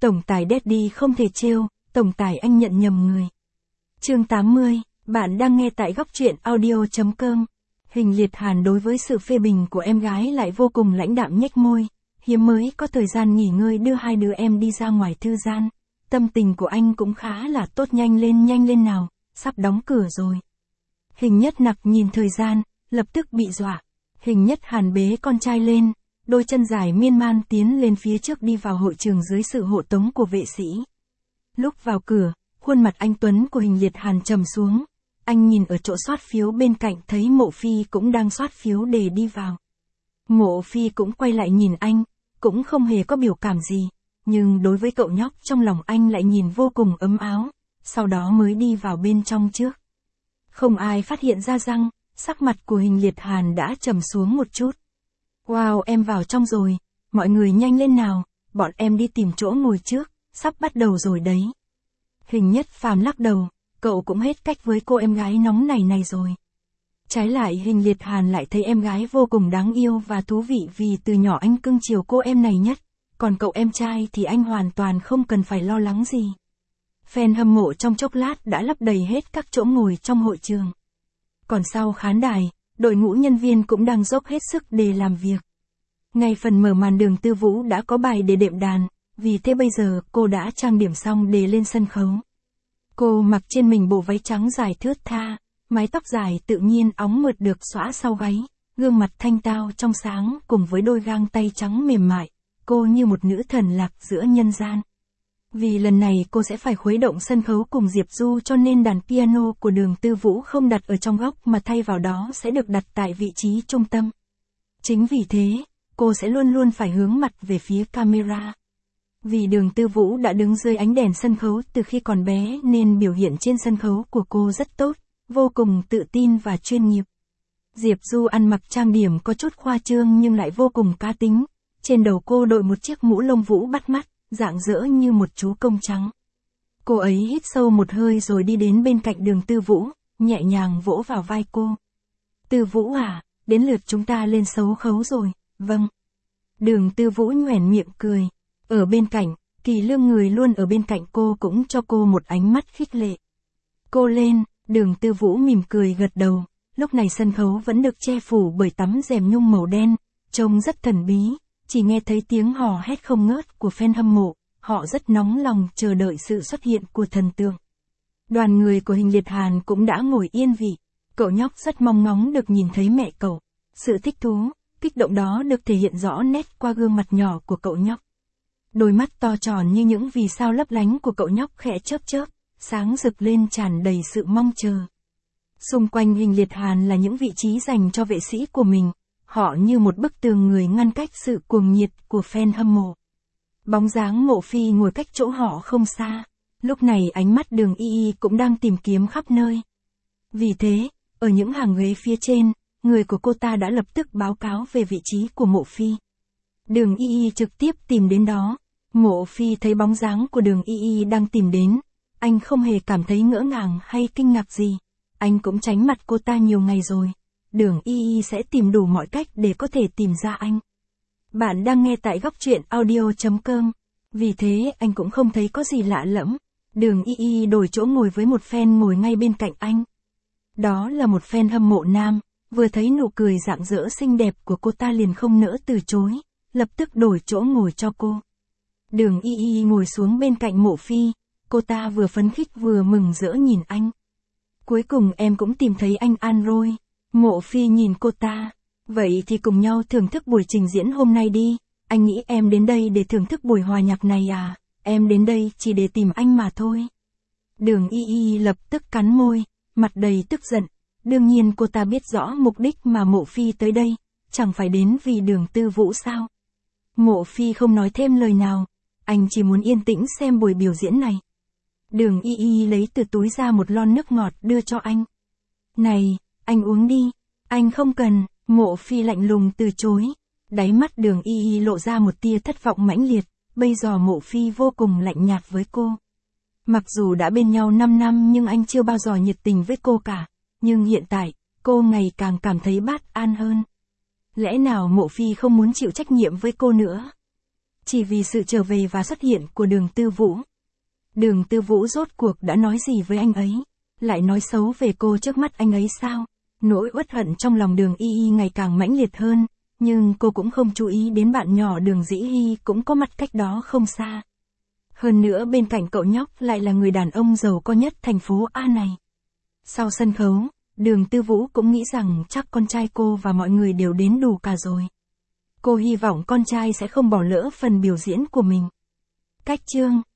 Tổng tài Daddy không thể trêu, tổng tài anh nhận nhầm người. Chương 80, bạn đang nghe tại góc truyện audio.com. Huỳnh Liệt Hàn đối với sự phê bình của em gái lại vô cùng lãnh đạm nhếch môi, hiếm mới có thời gian nghỉ ngơi đưa hai đứa em đi ra ngoài thư giãn. Tâm tình của anh cũng khá là tốt, nhanh lên nào, sắp đóng cửa rồi. Huỳnh Nhất Nặc nhìn thời gian, lập tức bị dọa. Huỳnh Nhất Hàn bế con trai lên, đôi chân dài miên man tiến lên phía trước đi vào hội trường dưới sự hộ tống của vệ sĩ. Lúc vào cửa, khuôn mặt anh tuấn của Huỳnh Liệt Hàn trầm xuống. Anh nhìn ở chỗ soát phiếu bên cạnh thấy Mộ Phi cũng đang soát phiếu để đi vào. Mộ Phi cũng quay lại nhìn anh, cũng không hề có biểu cảm gì, nhưng đối với cậu nhóc trong lòng anh lại nhìn vô cùng ấm áo, sau đó mới đi vào bên trong trước. Không ai phát hiện ra rằng, sắc mặt của Huỳnh Liệt Hàn đã trầm xuống một chút. Wow, em vào trong rồi, mọi người nhanh lên nào, bọn em đi tìm chỗ ngồi trước, sắp bắt đầu rồi đấy. Huỳnh Nhất Phàm lắc đầu, cậu cũng hết cách với cô em gái nóng này rồi. Trái lại Huỳnh Liệt Hàn lại thấy em gái vô cùng đáng yêu và thú vị vì từ nhỏ anh cưng chiều cô em này nhất, còn cậu em trai thì anh hoàn toàn không cần phải lo lắng gì. Fan hâm mộ trong chốc lát đã lấp đầy hết các chỗ ngồi trong hội trường. Còn sau khán đài, đội ngũ nhân viên cũng đang dốc hết sức để làm việc. Ngay phần mở màn Đường Tư Vũ đã có bài để đệm đàn, vì thế bây giờ cô đã trang điểm xong để lên sân khấu. Cô mặc trên mình bộ váy trắng dài thướt tha, mái tóc dài tự nhiên óng mượt được xõa sau gáy, gương mặt thanh tao trong sáng cùng với đôi gang tay trắng mềm mại, cô như một nữ thần lạc giữa nhân gian. Vì lần này cô sẽ phải khuấy động sân khấu cùng Diệp Du cho nên đàn piano của Đường Tư Vũ không đặt ở trong góc mà thay vào đó sẽ được đặt tại vị trí trung tâm. Chính vì thế, cô sẽ luôn luôn phải hướng mặt về phía camera. Vì Đường Tư Vũ đã đứng dưới ánh đèn sân khấu từ khi còn bé nên biểu hiện trên sân khấu của cô rất tốt, vô cùng tự tin và chuyên nghiệp. Diệp Du ăn mặc trang điểm có chút khoa trương nhưng lại vô cùng cá tính, trên đầu cô đội một chiếc mũ lông vũ bắt mắt, rạng rỡ như một chú công trắng. Cô ấy hít sâu một hơi rồi đi đến bên cạnh Đường Tư Vũ, nhẹ nhàng vỗ vào vai cô. Tư Vũ à, đến lượt chúng ta lên sân khấu rồi, vâng. Đường Tư Vũ nhoẻn miệng cười. Ở bên cạnh, Kỳ Lương người luôn ở bên cạnh cô cũng cho cô một ánh mắt khích lệ. Cô lên, Đường Tư Vũ mỉm cười gật đầu, lúc này sân khấu vẫn được che phủ bởi tấm rèm nhung màu đen, trông rất thần bí, chỉ nghe thấy tiếng hò hét không ngớt của fan hâm mộ, họ rất nóng lòng chờ đợi sự xuất hiện của thần tượng. Đoàn người của Huỳnh Liệt Hàn cũng đã ngồi yên vị, cậu nhóc rất mong ngóng được nhìn thấy mẹ cậu, sự thích thú, kích động đó được thể hiện rõ nét qua gương mặt nhỏ của cậu nhóc. Đôi mắt to tròn như những vì sao lấp lánh của cậu nhóc khẽ chớp, sáng rực lên tràn đầy sự mong chờ. Xung quanh Huỳnh Liệt Hàn là những vị trí dành cho vệ sĩ của mình, họ như một bức tường người ngăn cách sự cuồng nhiệt của fan hâm mộ. Bóng dáng Mộ Phi ngồi cách chỗ họ không xa, lúc này ánh mắt Đường Y Y cũng đang tìm kiếm khắp nơi. Vì thế, ở những hàng ghế phía trên, người của cô ta đã lập tức báo cáo về vị trí của Mộ Phi. Đường Y Y trực tiếp tìm đến đó. Mộ Phi thấy bóng dáng của Đường Y Y đang tìm đến, anh không hề cảm thấy ngỡ ngàng hay kinh ngạc gì, anh cũng tránh mặt cô ta nhiều ngày rồi, Đường Y Y sẽ tìm đủ mọi cách để có thể tìm ra anh. Bạn đang nghe tại góc truyện audio.com, vì thế anh cũng không thấy có gì lạ lẫm, Đường Y Y đổi chỗ ngồi với một fan ngồi ngay bên cạnh anh. Đó là một fan hâm mộ nam, vừa thấy nụ cười rạng rỡ xinh đẹp của cô ta liền không nỡ từ chối, lập tức đổi chỗ ngồi cho cô. Đường Y Y ngồi xuống bên cạnh Mộ Phi, cô ta vừa phấn khích vừa mừng rỡ nhìn anh. Cuối cùng em cũng tìm thấy anh An rồi. Mộ Phi nhìn cô ta, vậy thì cùng nhau thưởng thức buổi trình diễn hôm nay đi, anh nghĩ em đến đây để thưởng thức buổi hòa nhạc này à, em đến đây chỉ để tìm anh mà thôi. Đường Y Y lập tức cắn môi, mặt đầy tức giận, đương nhiên cô ta biết rõ mục đích mà Mộ Phi tới đây, chẳng phải đến vì Đường Tư Vũ sao. Mộ Phi không nói thêm lời nào. Anh chỉ muốn yên tĩnh xem buổi biểu diễn này. Đường Y Y lấy từ túi ra một lon nước ngọt đưa cho anh. Này, anh uống đi. Anh không cần, Mộ Phi lạnh lùng từ chối. Đáy mắt Đường Y Y lộ ra một tia thất vọng mãnh liệt, bây giờ Mộ Phi vô cùng lạnh nhạt với cô. Mặc dù đã bên nhau 5 năm nhưng anh chưa bao giờ nhiệt tình với cô cả, nhưng hiện tại, cô ngày càng cảm thấy bất an hơn. Lẽ nào Mộ Phi không muốn chịu trách nhiệm với cô nữa? Chỉ vì sự trở về và xuất hiện của Đường Tư Vũ. Đường Tư Vũ rốt cuộc đã nói gì với anh ấy? Lại nói xấu về cô trước mắt anh ấy sao? Nỗi uất hận trong lòng Đường Y Y ngày càng mãnh liệt hơn, nhưng cô cũng không chú ý đến bạn nhỏ Đường Dĩ Hy cũng có mặt cách đó không xa. Hơn nữa bên cạnh cậu nhóc lại là người đàn ông giàu có nhất thành phố A này. Sau sân khấu, Đường Tư Vũ cũng nghĩ rằng chắc con trai cô và mọi người đều đến đủ cả rồi. Cô hy vọng con trai sẽ không bỏ lỡ phần biểu diễn của mình. Cách chương